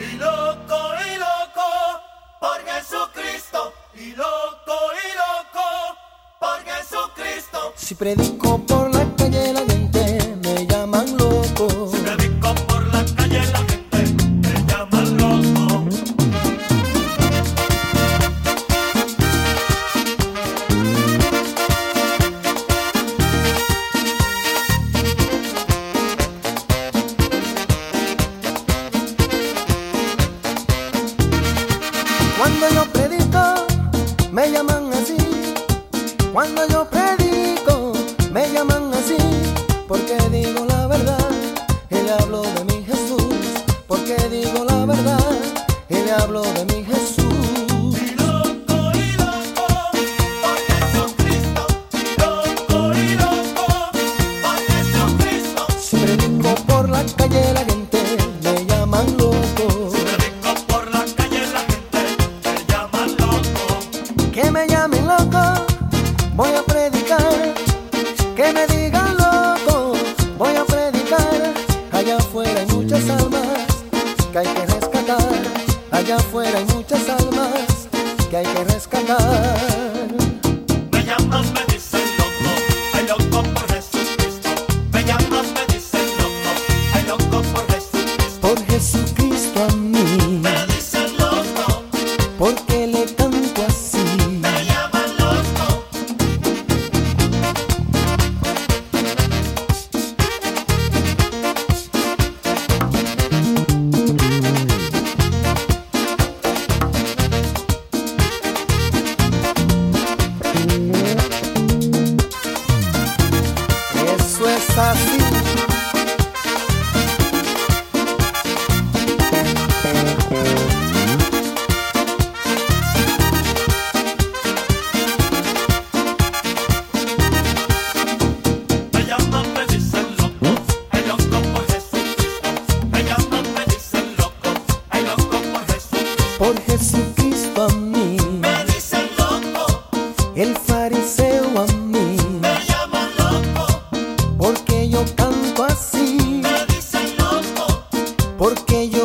y loco por Jesucristo. Y loco por Jesucristo. Si predico por la calle la gente me llaman loco. Si predico por la calle la gente me llaman loco. Cuando yo predico me llaman así. Cuando yo predico me llaman así, porque digo la verdad y le hablo de mi Jesús. Porque digo la verdad y le hablo de mi Jesús. Y loco por Jesucristo. Y loco por Jesucristo. Si predico por la calle la gente me llaman loco. Si predico por la calle la gente me llaman loco. Que me llamen loco, voy a predicar. Que me digan loco, voy a predicar. Allá afuera hay muchas almas que hay que rescatar. Allá afuera hay muchas almas que hay que rescatar. Me llaman, me dicen loco, ay loco por Jesucristo. Me llaman, me dicen loco, ay loco por Jesucristo. Por Jesucristo a mí, Me dicen loco, porque le canto así. me llaman loco. Eso es así. Me llaman, me dicen loco, ay loco por Jesucristo. Me llaman, me dicen loco, ay loco por Jesucristo. Por Jesucristo a mí, Me dicen loco, el fariseo a mí, me llaman loco. porque yo canto así. Me dicen loco, Porque yo